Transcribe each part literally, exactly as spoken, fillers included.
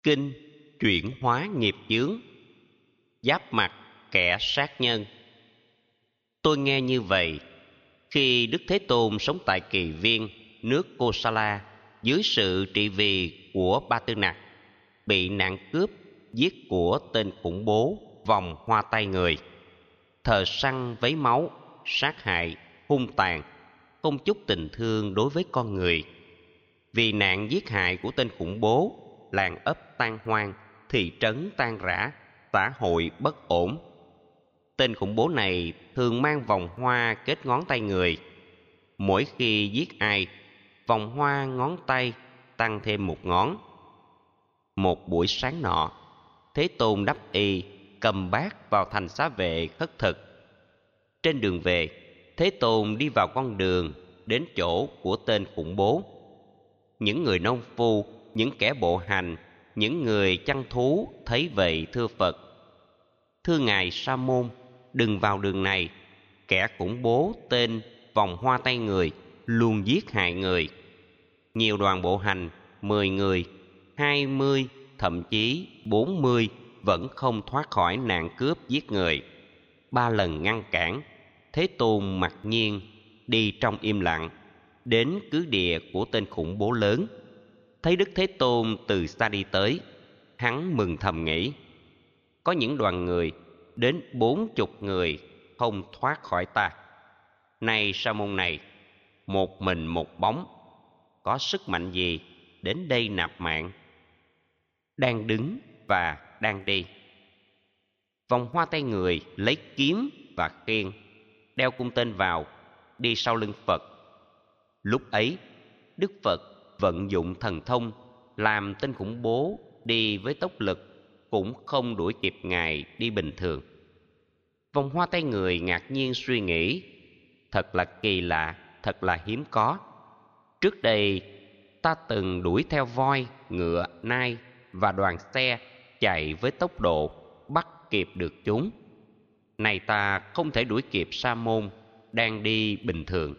Kinh chuyển hóa nghiệp chướng, giáp mặt kẻ sát nhân. Tôi nghe như vậy, khi Đức Thế Tôn sống tại Kỳ Viên, nước Kosala, dưới sự trị vì của Ba Tư Nặc, bị nạn cướp, giết của tên khủng bố vòng hoa tay người, thờ săn vấy máu, sát hại, hung tàn, không chút tình thương đối với con người. Vì nạn giết hại của tên khủng bố, làng ấp tan hoang, thị trấn tan rã, xã hội bất ổn. Tên khủng bố này thường mang vòng hoa kết ngón tay người. Mỗi khi giết ai, vòng hoa ngón tay tăng thêm một ngón. Một buổi sáng nọ, Thế Tôn đắp y, cầm bát vào thành xá vệ khất thực. Trên đường về, Thế Tôn đi vào con đường đến chỗ của tên khủng bố. Những người nông phu, những kẻ bộ hành, những người chăn thú thấy vậy thưa Phật: Thưa Ngài Sa Môn, đừng vào đường này. Kẻ khủng bố tên vòng hoa tay người luôn giết hại người. Nhiều đoàn bộ hành, mười người, hai mươi, thậm chí bốn mươi vẫn không thoát khỏi nạn cướp giết người. Ba lần ngăn cản, Thế Tôn mặc nhiên đi trong im lặng, đến cứ địa của tên khủng bố lớn. Thấy Đức Thế Tôn từ xa đi tới, hắn mừng thầm nghĩ: có những đoàn người đến bốn chục người không thoát khỏi ta. Này Sa Môn này, một mình một bóng, có sức mạnh gì đến đây nạp mạng? Đang đứng và đang đi. Vòng hoa tay người lấy kiếm và khiên, đeo cung tên vào, đi sau lưng Phật. Lúc ấy, Đức Phật vận dụng thần thông, làm tên khủng bố đi với tốc lực cũng không đuổi kịp Ngài đi bình thường. Vòng hoa tay người ngạc nhiên suy nghĩ: thật là kỳ lạ, thật là hiếm có. Trước đây ta từng đuổi theo voi, ngựa, nai và đoàn xe chạy với tốc độ bắt kịp được chúng. Này ta không thể đuổi kịp Sa Môn đang đi bình thường.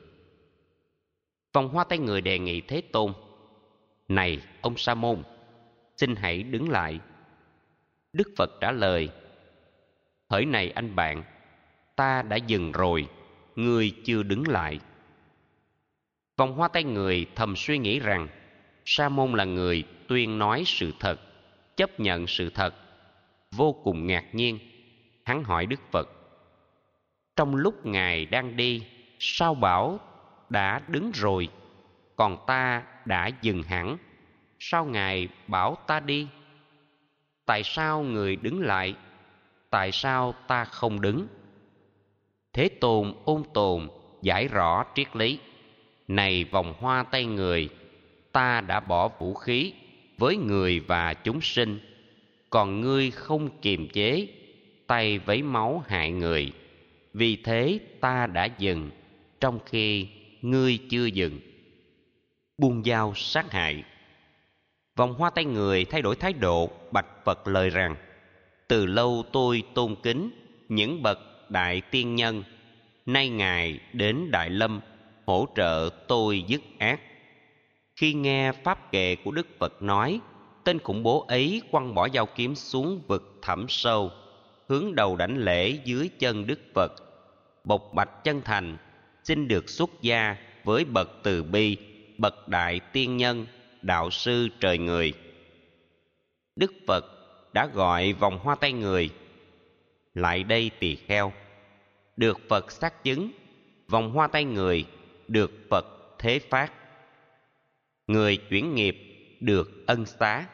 Vòng hoa tay người đề nghị Thế Tôn: này ông Sa Môn, xin hãy đứng lại. Đức Phật trả lời: hỡi này anh bạn, ta đã dừng rồi, ngươi chưa đứng lại. Vòng hoa tay người thầm suy nghĩ rằng Sa Môn là người tuyên nói sự thật, chấp nhận sự thật. Vô cùng ngạc nhiên, hắn hỏi Đức Phật: trong lúc Ngài đang đi, sao bảo đã đứng rồi, còn ta đã dừng hẳn? Sao Ngài bảo ta đi? Tại sao người đứng lại? Tại sao ta không đứng? Thế Tôn ôn tồn giải rõ triết lý: này vòng hoa tay người, ta đã bỏ vũ khí với người và chúng sinh, còn ngươi không kiềm chế, tay vấy máu hại người. Vì thế ta đã dừng, trong khi ngươi chưa dừng. Buông dao sát hại. Vòng hoa tay người thay đổi thái độ, bạch Phật lời rằng: từ lâu tôi tôn kính những bậc đại tiên nhân, nay Ngài đến Đại Lâm hỗ trợ tôi dứt ác. Khi nghe pháp kệ của Đức Phật nói, tên khủng bố ấy quăng bỏ dao kiếm xuống vực thẳm sâu, hướng đầu đảnh lễ dưới chân Đức Phật, bộc bạch chân thành xin được xuất gia với bậc từ bi, bậc đại tiên nhân, đạo sư trời người. Đức Phật đã gọi vòng hoa tay người: lại đây tỳ kheo. Được Phật xác chứng, vòng hoa tay người được Phật thế phát. Người chuyển nghiệp được ân xá.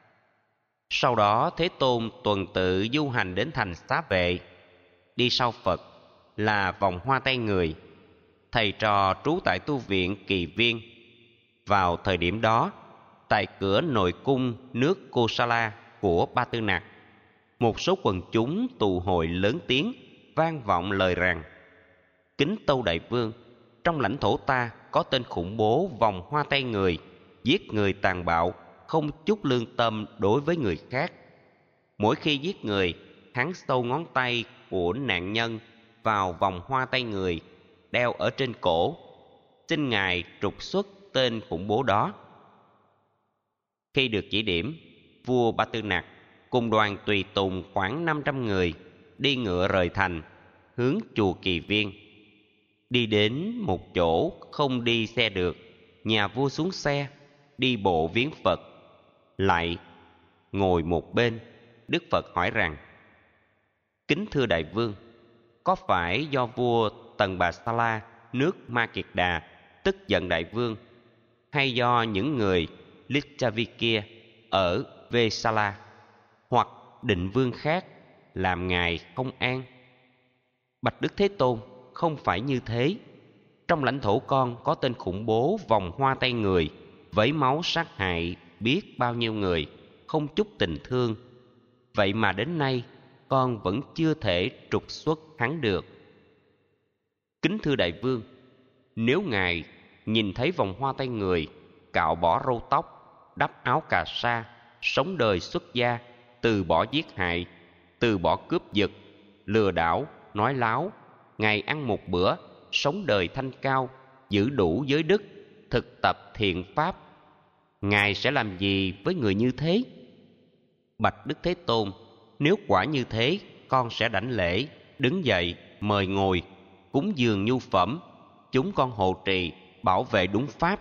Sau đó Thế Tôn tuần tự du hành đến thành Xá Vệ. Đi sau Phật là vòng hoa tay người, thầy trò trú tại tu viện Kỳ Viên. Vào thời điểm đó, tại cửa nội cung nước Kosala của Ba Tư Nặc, một số quần chúng tụ hội lớn tiếng vang vọng lời rằng: kính tâu đại vương, trong lãnh thổ ta có tên khủng bố vòng hoa tay người, giết người tàn bạo, không chút lương tâm đối với người khác. Mỗi khi giết người, hắn sâu ngón tay của nạn nhân vào vòng hoa tay người đeo ở trên cổ. Xin Ngài trục xuất tên khủng bố đó. Khi được chỉ điểm, vua Ba Tư Nặc cùng đoàn tùy tùng khoảng năm trăm người đi ngựa rời thành, hướng chùa Kỳ Viên. Đi đến một chỗ không đi xe được, nhà vua xuống xe, đi bộ viếng Phật. Lại ngồi một bên, Đức Phật hỏi rằng: Kính thưa đại vương, có phải do vua Tần Bà Sa La nước Ma Kiệt Đà tức giận đại vương, hay do những người Lichavikia ở Vesala hoặc định vương khác làm ngài không an? Bạch Đức Thế Tôn, không phải như thế. Trong lãnh thổ con có tên khủng bố vòng hoa tay người, vấy máu sát hại biết bao nhiêu người, không chút tình thương. Vậy mà đến nay con vẫn chưa thể trục xuất hắn được. Kính thưa đại vương, nếu ngài nhìn thấy vòng hoa tay người, cạo bỏ râu tóc, đắp áo cà sa, sống đời xuất gia, từ bỏ giết hại, từ bỏ cướp giật, lừa đảo, nói láo, ngày ăn một bữa, sống đời thanh cao, giữ đủ giới đức, thực tập thiện pháp, ngài sẽ làm gì với người như thế? Bạch Đức Thế Tôn, nếu quả như thế, con sẽ đảnh lễ, đứng dậy, mời ngồi, cúng dường nhu phẩm, chúng con hộ trì, bảo vệ đúng pháp.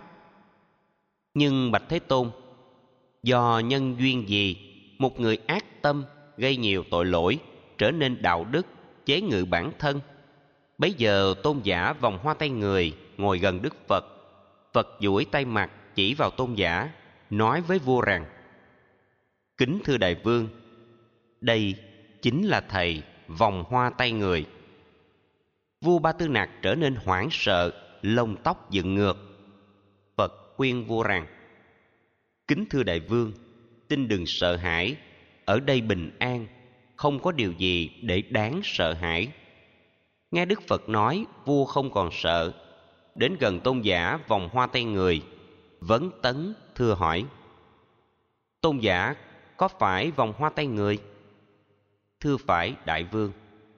Nhưng bạch Thế Tôn, do nhân duyên gì một người ác tâm, gây nhiều tội lỗi, trở nên đạo đức, chế ngự bản thân? Bấy giờ tôn giả vòng hoa tay người ngồi gần Đức Phật. Phật duỗi tay mặt chỉ vào tôn giả, nói với vua rằng: Kính thưa đại vương, đây chính là thầy vòng hoa tay người. Vua Ba Tư Nặc trở nên hoảng sợ, lông tóc dựng ngược. Phật khuyên vua rằng: Kính thưa đại vương, xin đừng sợ hãi, ở đây bình an, không có điều gì để đáng sợ hãi. Nghe Đức Phật nói, vua không còn sợ, đến gần tôn giả vòng hoa tay người, vấn tấn thưa hỏi: Tôn giả, có phải vòng hoa tay người? Thưa phải đại vương.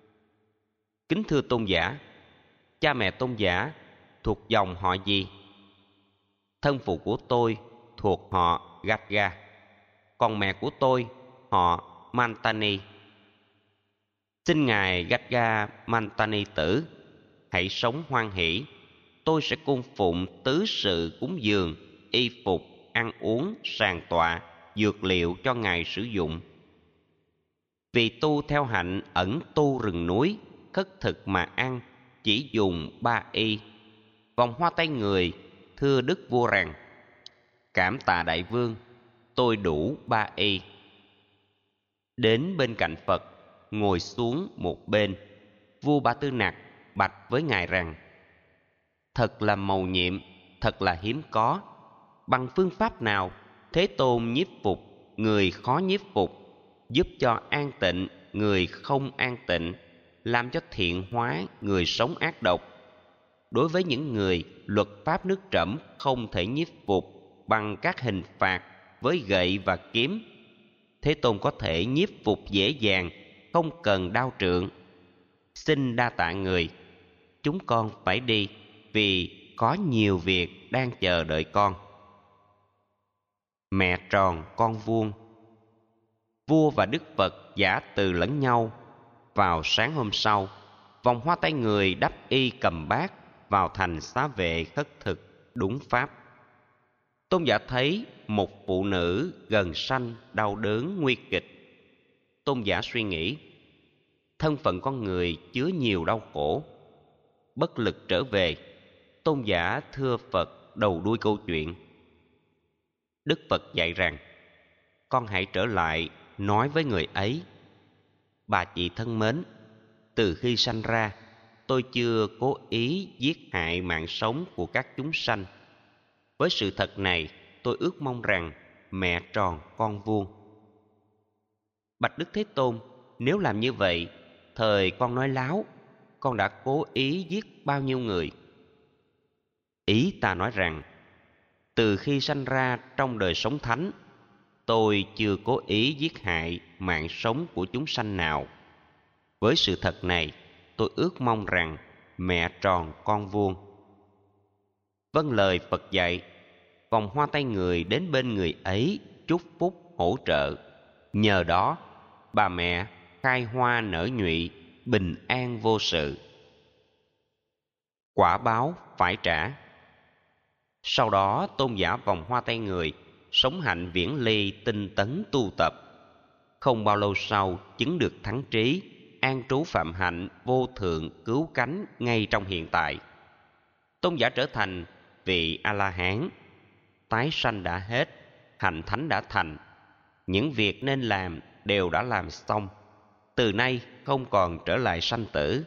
Kính thưa tôn giả, cha mẹ tôn giả thuộc dòng họ gì? Thân phụ của tôi thuộc họ Gatga, còn mẹ của tôi họ Mantani. Xin ngài Gatga Mantani tử hãy sống hoan hỷ, tôi sẽ cung phụng tứ sự cúng dường, y phục, ăn uống, sàng tọa, dược liệu cho ngài sử dụng. Vì tu theo hạnh ẩn tu rừng núi, khất thực mà ăn, chỉ dùng ba y. Vòng hoa tay người thưa đức vua rằng: Cảm tạ đại vương, tôi đủ ba y. Đến bên cạnh Phật, ngồi xuống một bên, vua Ba Tư Nặc bạch với ngài rằng: Thật là mầu nhiệm, thật là hiếm có. Bằng phương pháp nào Thế Tôn nhiếp phục người khó nhiếp phục, giúp cho an tịnh người không an tịnh, làm cho thiện hóa người sống ác độc? Đối với những người luật pháp nước Trẫm không thể nhiếp phục bằng các hình phạt với gậy và kiếm, Thế Tôn có thể nhiếp phục dễ dàng, không cần đao trượng. Xin đa tạ người, chúng con phải đi vì có nhiều việc đang chờ đợi con. Mẹ tròn con vuông. Vua và Đức Phật giả từ lẫn nhau. Vào sáng hôm sau, vòng hoa tay người đắp y cầm bát vào thành xá vệ khất thực đúng pháp. Tôn giả thấy một phụ nữ gần sanh đau đớn nguy kịch. Tôn giả suy nghĩ, thân phận con người chứa nhiều đau khổ. Bất lực trở về, tôn giả thưa Phật đầu đuôi câu chuyện. Đức Phật dạy rằng: Con hãy trở lại nói với người ấy: Bà chị thân mến, từ khi sanh ra, tôi chưa cố ý giết hại mạng sống của các chúng sanh. Với sự thật này, tôi ước mong rằng mẹ tròn con vuông. Bạch Đức Thế Tôn, nếu làm như vậy, thời con nói láo, con đã cố ý giết bao nhiêu người? Ý ta nói rằng, từ khi sanh ra trong đời sống thánh, tôi chưa cố ý giết hại mạng sống của chúng sanh nào. Với sự thật này, tôi ước mong rằng mẹ tròn con vuông. Vâng lời Phật dạy, vòng hoa tay người đến bên người ấy chúc phúc hỗ trợ. Nhờ đó, bà mẹ khai hoa nở nhụy, bình an vô sự. Quả báo phải trả. Sau đó tôn giả vòng hoa tay người, sống hạnh viễn ly, tinh tấn tu tập. Không bao lâu sau chứng được thắng trí, an trú phạm hạnh vô thượng cứu cánh ngay trong hiện tại. Tôn giả trở thành vị A-la-hán. Tái sanh đã hết, hành thánh đã thành. Những việc nên làm đều đã làm xong. Từ nay không còn trở lại sanh tử.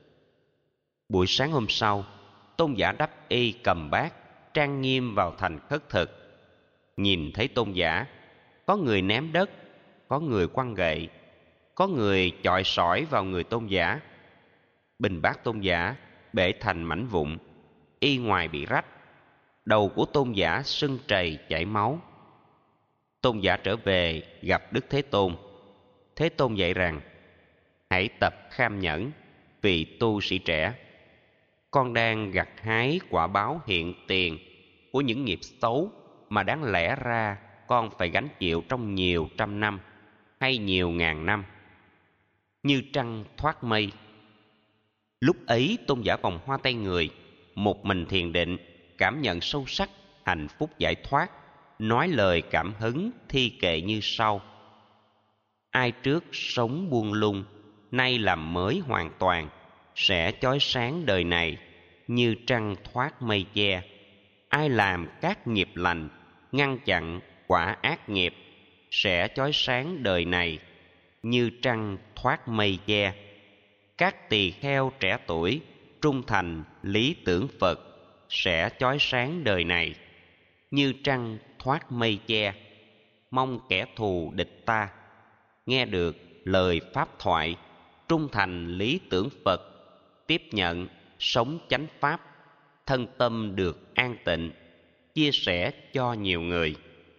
Buổi sáng hôm sau, tôn giả đắp y cầm bát, trang nghiêm vào thành khất thực. Nhìn thấy tôn giả, có người ném đất, có người quăng gậy, có người chọi sỏi vào người tôn giả. Bình bát tôn giả bể thành mảnh vụn, y ngoài bị rách, đầu của tôn giả sưng trầy chảy máu. Tôn giả trở về gặp Đức Thế Tôn. Thế Tôn dạy rằng: hãy tập kham nhẫn, vị tu sĩ trẻ. Con đang gặt hái quả báo hiện tiền của những nghiệp xấu mà đáng lẽ ra con phải gánh chịu trong nhiều trăm năm hay nhiều ngàn năm. Như trăng thoát mây. Lúc ấy tôn giả vòng hoa tay người, một mình thiền định, cảm nhận sâu sắc hạnh phúc giải thoát, nói lời cảm hứng thi kệ như sau: ai trước sống buông lung, nay làm mới hoàn toàn, sẽ chói sáng đời này như trăng thoát mây che. Ai làm các nghiệp lành, ngăn chặn quả ác nghiệp, sẽ chói sáng đời này như trăng thoát mây che. Các tỳ kheo trẻ tuổi trung thành lý tưởng Phật, sẽ chói sáng đời này như trăng thoát mây che. Mong kẻ thù địch ta nghe được lời pháp thoại, trung thành lý tưởng Phật, tiếp nhận sống chánh pháp, thân tâm được an tịnh, chia sẻ cho nhiều người.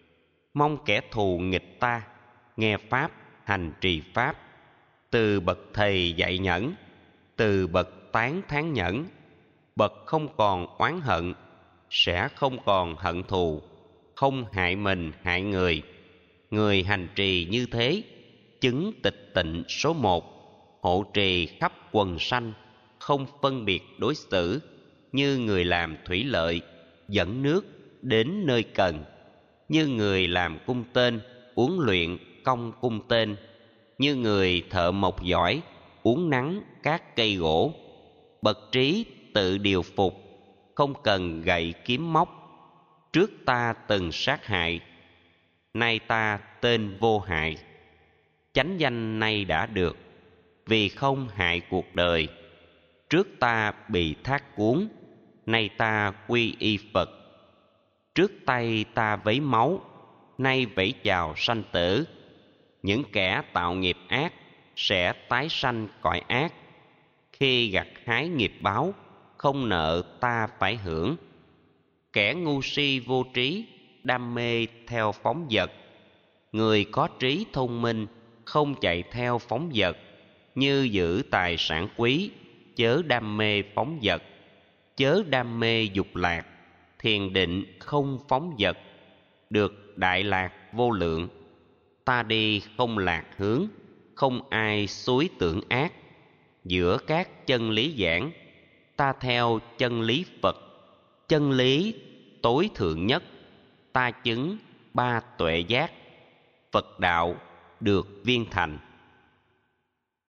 Mong kẻ thù nghịch ta nghe pháp, hành trì pháp, từ bậc thầy dạy nhẫn, từ bậc tán thán nhẫn, bậc không còn oán hận, sẽ không còn hận thù, không hại mình hại người. Người hành trì như thế, chứng tịch tịnh số một, hộ trì khắp quần sanh, không phân biệt đối xử, như người làm thủy lợi, dẫn nước đến nơi cần, như người làm cung tên, uốn luyện công cung tên, như người thợ mộc giỏi, uốn nắn các cây gỗ. Bậc trí tự điều phục, không cần gậy kiếm móc. Trước ta từng sát hại, nay ta tên vô hại. Chánh danh nay đã được, vì không hại cuộc đời. Trước ta bị thác cuốn, nay ta quy y Phật. Trước tay ta vấy máu, nay vẫy chào sanh tử. Những kẻ tạo nghiệp ác sẽ tái sanh cõi ác. Khi gặt hái nghiệp báo, không nợ ta phải hưởng. Kẻ ngu si vô trí, đam mê theo phóng dật. Người có trí thông minh, không chạy theo phóng dật. Như giữ tài sản quý, chớ đam mê phóng dật. Chớ đam mê dục lạc, thiền định không phóng dật. Được đại lạc vô lượng. Ta đi không lạc hướng, không ai xúi tưởng ác. Giữa các chân lý giảng, ta theo chân lý Phật. Chân lý tối thượng nhất, ta chứng ba tuệ giác. Phật đạo được viên thành.